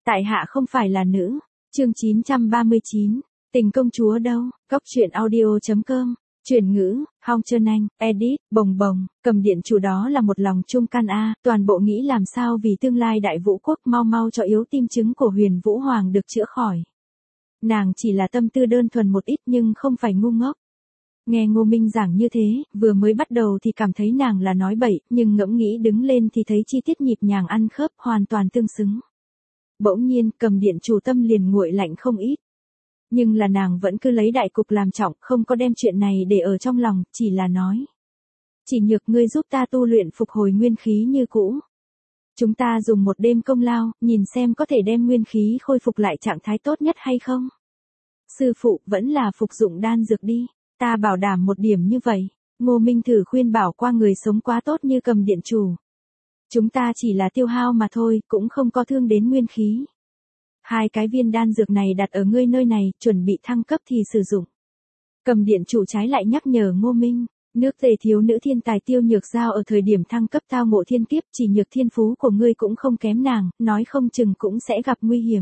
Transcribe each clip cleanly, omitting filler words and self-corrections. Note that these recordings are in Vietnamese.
Tại hạ không phải là nữ. Chương 939. Tình công chúa đâu? Góc truyện audio.com. Chuyển ngữ, Hong Trơn Anh, edit, bồng bồng, Cầm điện chủ đó là một lòng trung can toàn bộ nghĩ làm sao vì tương lai đại vũ quốc mau mau cho yếu tim chứng của Huyền Vũ Hoàng được chữa khỏi. Nàng chỉ là tâm tư đơn thuần một ít nhưng không phải ngu ngốc. Nghe Ngô Minh giảng như thế, vừa mới bắt đầu thì cảm thấy nàng là nói bậy, nhưng ngẫm nghĩ đứng lên thì thấy chi tiết nhịp nhàng ăn khớp hoàn toàn tương xứng. Bỗng nhiên, Cầm điện chủ tâm liền nguội lạnh không ít. Nhưng là nàng vẫn cứ lấy đại cục làm trọng, không có đem chuyện này để ở trong lòng, chỉ là nói. Chỉ nhược ngươi giúp ta tu luyện phục hồi nguyên khí như cũ. Chúng ta dùng một đêm công lao, nhìn xem có thể đem nguyên khí khôi phục lại trạng thái tốt nhất hay không. Sư phụ, vẫn là phục dụng đan dược đi, ta bảo đảm một điểm như vậy. Ngô Minh thử khuyên bảo qua người sống quá tốt như Cầm điện chủ. Chúng ta chỉ là tiêu hao mà thôi, cũng không có thương đến nguyên khí. 2 cái viên đan dược này đặt ở ngươi nơi này, chuẩn bị thăng cấp thì sử dụng. Cầm điện chủ trái lại nhắc nhở Ngô Minh, nước Tề thiếu nữ thiên tài Tiêu Nhược Giao ở thời điểm thăng cấp tao ngộ thiên kiếp, chỉ nhược thiên phú của ngươi cũng không kém nàng, nói không chừng cũng sẽ gặp nguy hiểm.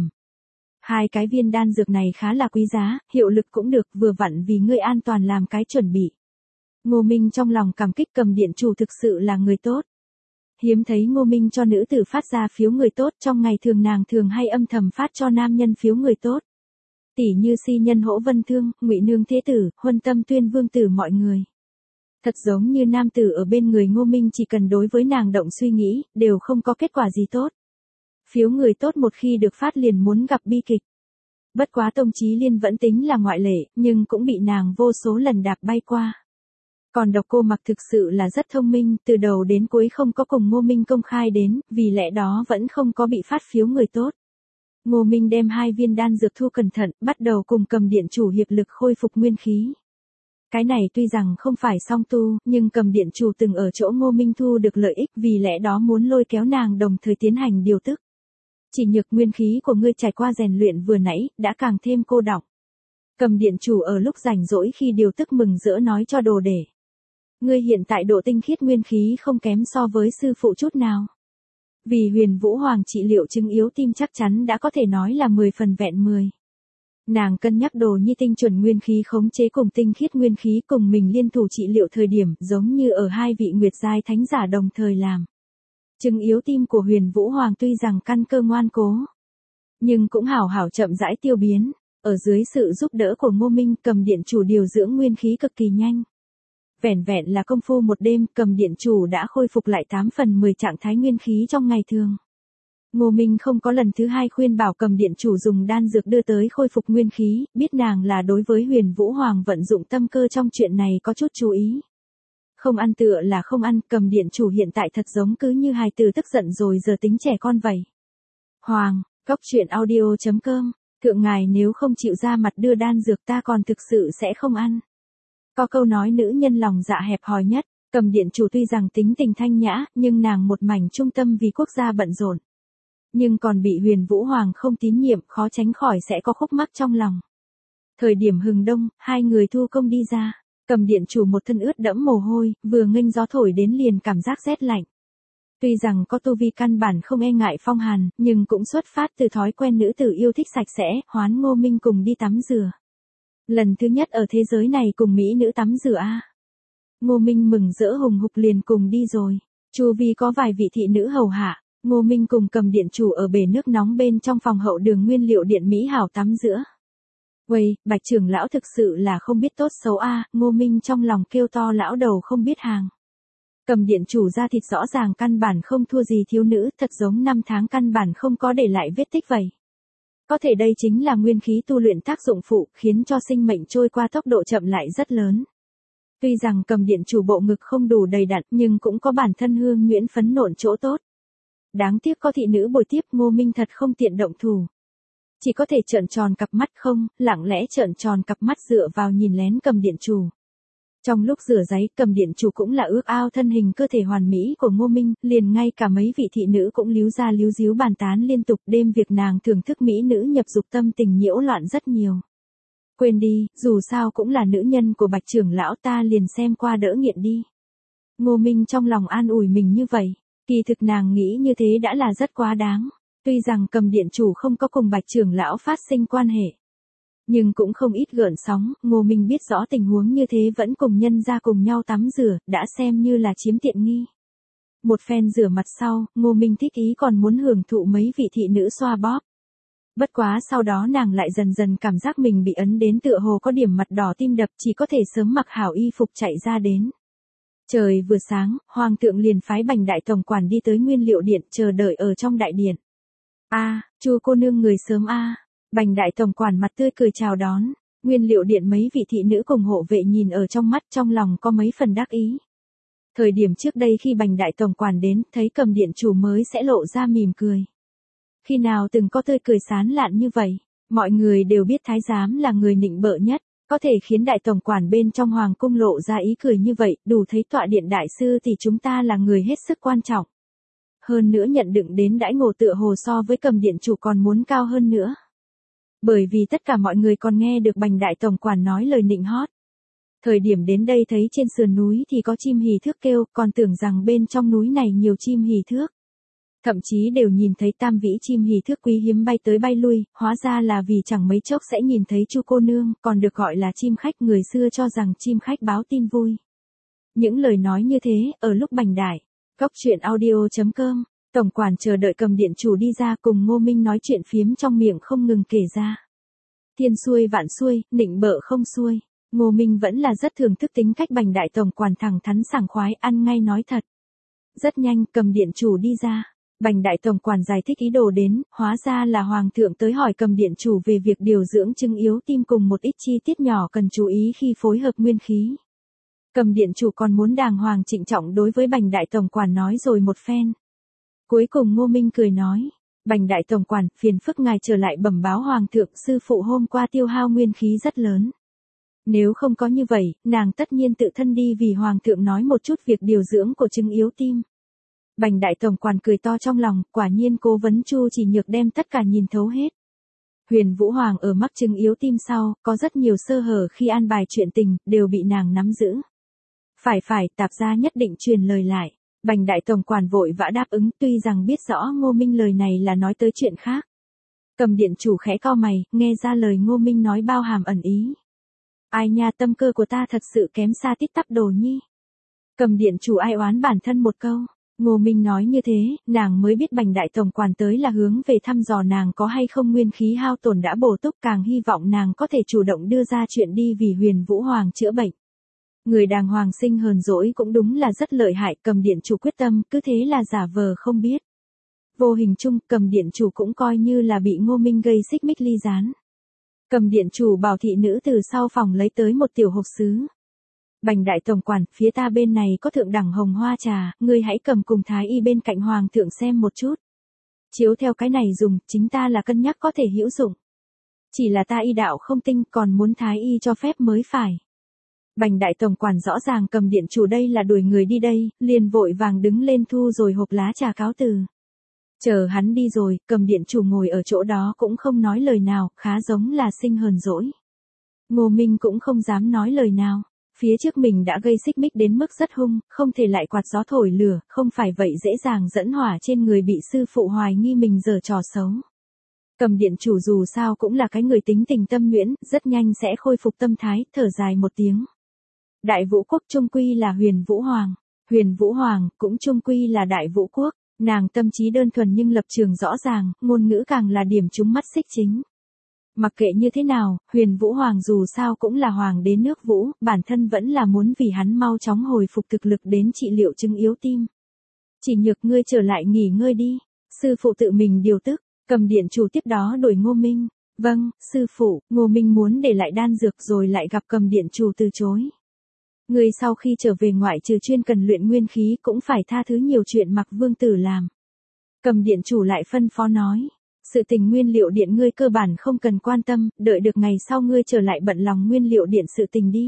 2 cái viên đan dược này khá là quý giá, hiệu lực cũng được, vừa vặn vì ngươi an toàn làm cái chuẩn bị. Ngô Minh trong lòng cảm kích Cầm điện chủ thực sự là người tốt. Hiếm thấy Ngô Minh cho nữ tử phát ra phiếu người tốt, trong ngày thường nàng thường hay âm thầm phát cho nam nhân phiếu người tốt. Tỷ như Si Nhân Hỗ Vân Thương, Ngụy Nương Thế Tử, Huân Tâm Tuyên Vương Tử mọi người. Thật giống như nam tử ở bên người Ngô Minh chỉ cần đối với nàng động suy nghĩ, đều không có kết quả gì tốt. Phiếu người tốt một khi được phát liền muốn gặp bi kịch. Bất quá Tông Chí Liên vẫn tính là ngoại lệ, nhưng cũng bị nàng vô số lần đạp bay qua. Còn Độc Cô Mặc thực sự là rất thông minh, từ đầu đến cuối không có cùng Ngô Minh công khai đến, vì lẽ đó vẫn không có bị phát phiếu người tốt. Ngô Minh đem 2 viên đan dược thu cẩn thận, bắt đầu cùng Cầm điện chủ hiệp lực khôi phục nguyên khí. Cái này tuy rằng không phải song tu, nhưng Cầm điện chủ từng ở chỗ Ngô Minh thu được lợi ích, vì lẽ đó muốn lôi kéo nàng đồng thời tiến hành điều tức. Chỉ nhược nguyên khí của ngươi trải qua rèn luyện vừa nãy, đã càng thêm cô đọng. Cầm điện chủ ở lúc rảnh rỗi khi điều tức mừng rỡ nói cho đồ để. Ngươi hiện tại độ tinh khiết nguyên khí không kém so với sư phụ chút nào. Vì Huyền Vũ Hoàng trị liệu chứng yếu tim chắc chắn đã có thể nói là 10 phần vẹn 10. Nàng cân nhắc Đồ Nhi tinh chuẩn nguyên khí khống chế cùng tinh khiết nguyên khí cùng mình liên thủ trị liệu thời điểm giống như ở 2 vị nguyệt giai thánh giả đồng thời làm. Chứng yếu tim của Huyền Vũ Hoàng tuy rằng căn cơ ngoan cố, nhưng cũng hảo hảo chậm rãi tiêu biến, ở dưới sự giúp đỡ của Ngô Minh Cầm điện chủ điều dưỡng nguyên khí cực kỳ nhanh. Vẻn vẹn là công phu một đêm, Cầm điện chủ đã khôi phục lại 8 phần 10 trạng thái nguyên khí trong ngày thường. Ngô Minh không có lần thứ 2 khuyên bảo Cầm điện chủ dùng đan dược đưa tới khôi phục nguyên khí, biết nàng là đối với Huyền Vũ Hoàng vận dụng tâm cơ trong chuyện này có chút chú ý. Không ăn tựa là không ăn, Cầm điện chủ hiện tại thật giống cứ như hài tử tức giận rồi giờ tính trẻ con vậy. Hoàng, góc truyện audio.com, thượng ngài nếu không chịu ra mặt đưa đan dược ta còn thực sự sẽ không ăn. Có câu nói nữ nhân lòng dạ hẹp hòi nhất, Cầm điện chủ tuy rằng tính tình thanh nhã, nhưng nàng một mảnh trung tâm vì quốc gia bận rộn. Nhưng còn bị Huyền Vũ Hoàng không tín nhiệm, khó tránh khỏi sẽ có khúc mắc trong lòng. Thời điểm hừng đông, 2 người thu công đi ra, Cầm điện chủ một thân ướt đẫm mồ hôi, vừa nghênh gió thổi đến liền cảm giác rét lạnh. Tuy rằng có tu vi căn bản không e ngại phong hàn, nhưng cũng xuất phát từ thói quen nữ tử yêu thích sạch sẽ, hoán Ngô Minh cùng đi tắm rửa. Lần thứ nhất ở thế giới này cùng mỹ nữ tắm rửa Ngô Minh mừng rỡ hùng hục liền cùng đi rồi. Chu vi có vài vị thị nữ hầu hạ, Ngô Minh cùng Cầm điện chủ ở bể nước nóng bên trong phòng hậu đường nguyên liệu điện mỹ hảo tắm rửa. Uầy, Bạch trưởng lão thực sự là không biết tốt xấu Ngô Minh trong lòng kêu to lão đầu không biết hàng. Cầm điện chủ da thịt rõ ràng căn bản không thua gì thiếu nữ, thật giống 5 tháng căn bản không có để lại vết tích vậy. Có thể đây chính là nguyên khí tu luyện tác dụng phụ, khiến cho sinh mệnh trôi qua tốc độ chậm lại rất lớn. Tuy rằng Cầm điện chủ bộ ngực không đủ đầy đặn, nhưng cũng có bản thân hương nhuyễn phấn nộn chỗ tốt. Đáng tiếc có thị nữ bồi tiếp, Ngô Minh thật không tiện động thủ. Chỉ có thể trợn tròn cặp mắt không, lặng lẽ trợn tròn cặp mắt dựa vào nhìn lén Cầm điện chủ. Trong lúc rửa giấy, Cầm điện chủ cũng là ước ao thân hình cơ thể hoàn mỹ của Ngô Minh, liền ngay cả mấy vị thị nữ cũng líu ra líu díu bàn tán liên tục, đêm việc nàng thưởng thức mỹ nữ nhập dục tâm tình nhiễu loạn rất nhiều. Quên đi, dù sao cũng là nữ nhân của Bạch trưởng lão, ta liền xem qua đỡ nghiện đi. Ngô Minh trong lòng an ủi mình như vậy, kỳ thực nàng nghĩ như thế đã là rất quá đáng. Tuy rằng Cầm điện chủ không có cùng Bạch trưởng lão phát sinh quan hệ, nhưng cũng không ít gợn sóng, Ngô Minh biết rõ tình huống như thế vẫn cùng nhân ra cùng nhau tắm rửa, đã xem như là chiếm tiện nghi. Một phen rửa mặt sau, Ngô Minh thích ý còn muốn hưởng thụ mấy vị thị nữ xoa bóp. Bất quá sau đó nàng lại dần dần cảm giác mình bị ấn đến tựa hồ có điểm mặt đỏ tim đập, chỉ có thể sớm mặc hảo y phục chạy ra đến. Trời vừa sáng, Hoàng thượng liền phái Bành đại tổng quản đi tới Nguyên Liệu Điện chờ đợi ở trong đại điện. Chu cô nương người sớm Bành đại tổng quản mặt tươi cười chào đón. Nguyên Liệu Điện mấy vị thị nữ cùng hộ vệ nhìn ở trong mắt, trong lòng có mấy phần đắc ý. Thời điểm trước đây khi Bành đại tổng quản đến, thấy Cầm điện chủ mới sẽ lộ ra mỉm cười. Khi nào từng có tươi cười sán lạn như vậy, mọi người đều biết thái giám là người nịnh bợ nhất, có thể khiến đại tổng quản bên trong hoàng cung lộ ra ý cười như vậy, đủ thấy tọa điện đại sư thì chúng ta là người hết sức quan trọng. Hơn nữa nhận đựng đến đãi ngộ tựa hồ so với Cầm điện chủ còn muốn cao hơn nữa. Bởi vì tất cả mọi người còn nghe được Bành đại tổng quản nói lời nịnh hót. Thời điểm đến đây thấy trên sườn núi thì có chim hỉ thước kêu, còn tưởng rằng bên trong núi này nhiều chim hỉ thước. Thậm chí đều nhìn thấy tam vĩ chim hỉ thước quý hiếm bay tới bay lui, hóa ra là vì chẳng mấy chốc sẽ nhìn thấy Chu cô nương, còn được gọi là chim khách, người xưa cho rằng chim khách báo tin vui. Những lời nói như thế, ở lúc Bành đại, góc chuyện audio.com, tổng quản chờ đợi Cầm điện chủ đi ra cùng Ngô Minh nói chuyện phiếm trong miệng không ngừng kể ra. Thiên xuôi vạn xuôi, nịnh bợ không xuôi. Ngô Minh vẫn là rất thưởng thức tính cách Bành đại tổng quản thẳng thắn sảng khoái, ăn ngay nói thật. Rất nhanh, Cầm điện chủ đi ra. Bành đại tổng quản giải thích ý đồ đến, hóa ra là hoàng thượng tới hỏi Cầm điện chủ về việc điều dưỡng chứng yếu tim cùng một ít chi tiết nhỏ cần chú ý khi phối hợp nguyên khí. Cầm điện chủ còn muốn đàng hoàng trịnh trọng đối với Bành đại tổng quản nói rồi một phen. Cuối cùng Ngô Minh cười nói, Bành đại tổng quản, phiền phức ngài trở lại bẩm báo hoàng thượng, sư phụ hôm qua tiêu hao nguyên khí rất lớn. Nếu không có như vậy, nàng tất nhiên tự thân đi vì hoàng thượng nói một chút việc điều dưỡng của chứng yếu tim. Bành đại tổng quản cười to trong lòng, quả nhiên cố vấn Chu Chỉ Nhược đem tất cả nhìn thấu hết. Huyền Vũ Hoàng ở mắc chứng yếu tim sau, có rất nhiều sơ hở khi an bài chuyện tình, đều bị nàng nắm giữ. Phải, tạp gia nhất định truyền lời lại. Bành đại tổng quản vội vã đáp ứng, tuy rằng biết rõ Ngô Minh lời này là nói tới chuyện khác. Cầm điện chủ khẽ cau mày, nghe ra lời Ngô Minh nói bao hàm ẩn ý. Ai nha, tâm cơ của ta thật sự kém xa tít tắp đồ nhi. Cầm điện chủ ai oán bản thân một câu. Ngô Minh nói như thế, nàng mới biết Bành đại tổng quản tới là hướng về thăm dò nàng có hay không nguyên khí hao tổn đã bổ túc, càng hy vọng nàng có thể chủ động đưa ra chuyện đi vì Huyền Vũ Hoàng chữa bệnh. Người đàng hoàng sinh hờn dỗi cũng đúng là rất lợi hại, Cầm điện chủ quyết tâm, cứ thế là giả vờ không biết. Vô hình chung, Cầm điện chủ cũng coi như là bị Ngô Minh gây xích mích ly gián. Cầm điện chủ bảo thị nữ từ sau phòng lấy tới một tiểu hộp sứ. Bành đại tổng quản, phía ta bên này có thượng đẳng hồng hoa trà, ngươi hãy cầm cùng thái y bên cạnh hoàng thượng xem một chút. Chiếu theo cái này dùng, chính ta là cân nhắc có thể hữu dụng. Chỉ là ta y đạo không tinh, còn muốn thái y cho phép mới phải. Bành đại tổng quản rõ ràng Cầm điện chủ đây là đuổi người đi đây, liền vội vàng đứng lên thu rồi hộp lá trà cáo từ. Chờ hắn đi rồi, Cầm điện chủ ngồi ở chỗ đó cũng không nói lời nào, khá giống là sinh hờn dỗi. Ngô Minh cũng không dám nói lời nào. Phía trước mình đã gây xích mích đến mức rất hung, không thể lại quạt gió thổi lửa, không phải vậy dễ dàng dẫn hỏa trên người bị sư phụ hoài nghi mình giở trò xấu. Cầm điện chủ dù sao cũng là cái người tính tình tâm nhuyễn, rất nhanh sẽ khôi phục tâm thái, thở dài một tiếng. Đại Vũ Quốc trung quy là Huyền Vũ Hoàng. Huyền Vũ Hoàng cũng trung quy là Đại Vũ Quốc. Nàng tâm trí đơn thuần nhưng lập trường rõ ràng, ngôn ngữ càng là điểm trúng mắt xích chính. Mặc kệ như thế nào, Huyền Vũ Hoàng dù sao cũng là hoàng đế nước Vũ, bản thân vẫn là muốn vì hắn mau chóng hồi phục thực lực đến trị liệu chứng yếu tim. Chỉ Nhược, ngươi trở lại nghỉ ngơi đi. Sư phụ tự mình điều tức. Cầm điện chủ tiếp đó đuổi Ngô Minh. Vâng, sư phụ. Ngô Minh muốn để lại đan dược rồi lại gặp Cầm điện chủ từ chối. Ngươi sau khi trở về ngoại trừ chuyên cần luyện nguyên khí cũng phải tha thứ nhiều chuyện Mặc Vương tử làm. Cầm điện chủ lại phân phó nói. Sự tình Nguyên Liệu Điện ngươi cơ bản không cần quan tâm, đợi được ngày sau ngươi trở lại bận lòng Nguyên Liệu Điện sự tình đi.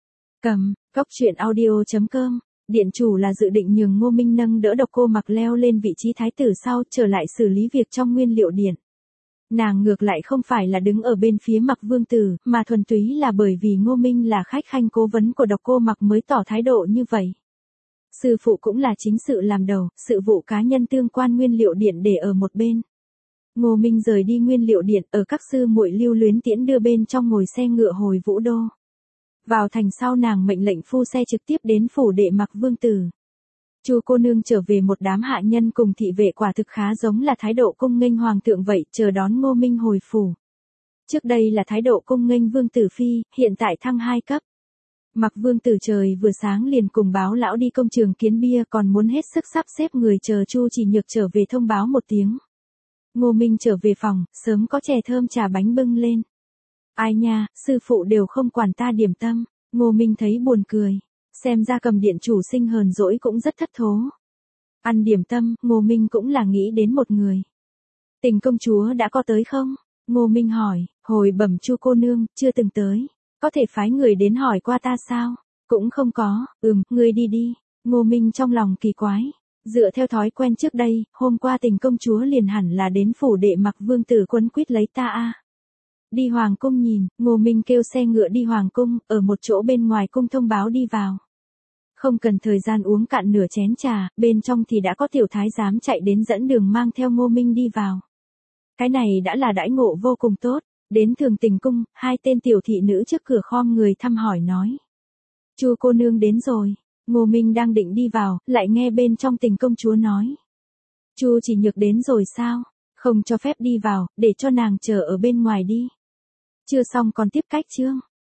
Góc chuyện audio.com, điện chủ là dự định nhường Ngô Minh nâng đỡ Độc Cô Mặc leo lên vị trí thái tử sau trở lại xử lý việc trong Nguyên Liệu Điện. Nàng ngược lại không phải là đứng ở bên phía Mặc Vương tử, mà thuần túy là bởi vì Ngô Minh là khách khanh cố vấn của Độc Cô Mặc mới tỏ thái độ như vậy. Sư phụ cũng là chính sự làm đầu, sự vụ cá nhân tương quan Nguyên Liệu Điện để ở một bên. Ngô Minh rời đi Nguyên Liệu Điện, ở các sư muội lưu luyến tiễn đưa bên trong ngồi xe ngựa hồi Vũ Đô. Vào thành sau nàng mệnh lệnh phu xe trực tiếp đến phủ đệ Mặc Vương tử. Chu cô nương trở về một đám hạ nhân cùng thị vệ quả thực khá giống là thái độ cung nghênh hoàng thượng vậy, chờ đón Ngô Minh hồi phủ. Trước đây là thái độ cung nghênh vương tử phi, hiện tại thăng 2 cấp. Mặc Vương tử trời vừa sáng liền cùng báo lão đi công trường kiến bia, còn muốn hết sức sắp xếp người chờ Chu Chỉ Nhược trở về thông báo một tiếng. Ngô Minh trở về phòng, sớm có chè thơm trà bánh bưng lên. Ai nha, sư phụ đều không quản ta điểm tâm. Ngô Minh thấy buồn cười. Xem ra Cầm điện chủ sinh hờn dỗi cũng rất thất thố. Ăn điểm tâm, Ngô Minh cũng là nghĩ đến một người. Tình công chúa đã có tới không? Ngô Minh hỏi, hồi bẩm Chu cô nương, chưa từng tới. Có thể phái người đến hỏi qua ta sao? Cũng không có, ngươi đi đi. Ngô Minh trong lòng kỳ quái. Dựa theo thói quen trước đây, hôm qua Tình công chúa liền hẳn là đến phủ đệ Mặc Vương tử quấn quýt lấy ta a. Đi hoàng cung nhìn, Ngô Minh kêu xe ngựa đi hoàng cung, ở một chỗ bên ngoài cung thông báo đi vào. Không cần thời gian uống cạn nửa chén trà, bên trong thì đã có tiểu thái giám chạy đến dẫn đường mang theo Ngô Minh đi vào. Cái này đã là đãi ngộ vô cùng tốt. Đến Thường Tình cung, 2 tên tiểu thị nữ trước cửa khom người thăm hỏi nói. Chu cô nương đến rồi. Ngô Minh đang định đi vào, lại nghe bên trong Tình công chúa nói. Chu Chỉ Nhược đến rồi sao? Không cho phép đi vào, để cho nàng chờ ở bên ngoài đi. Chưa xong còn tiếp cách chương.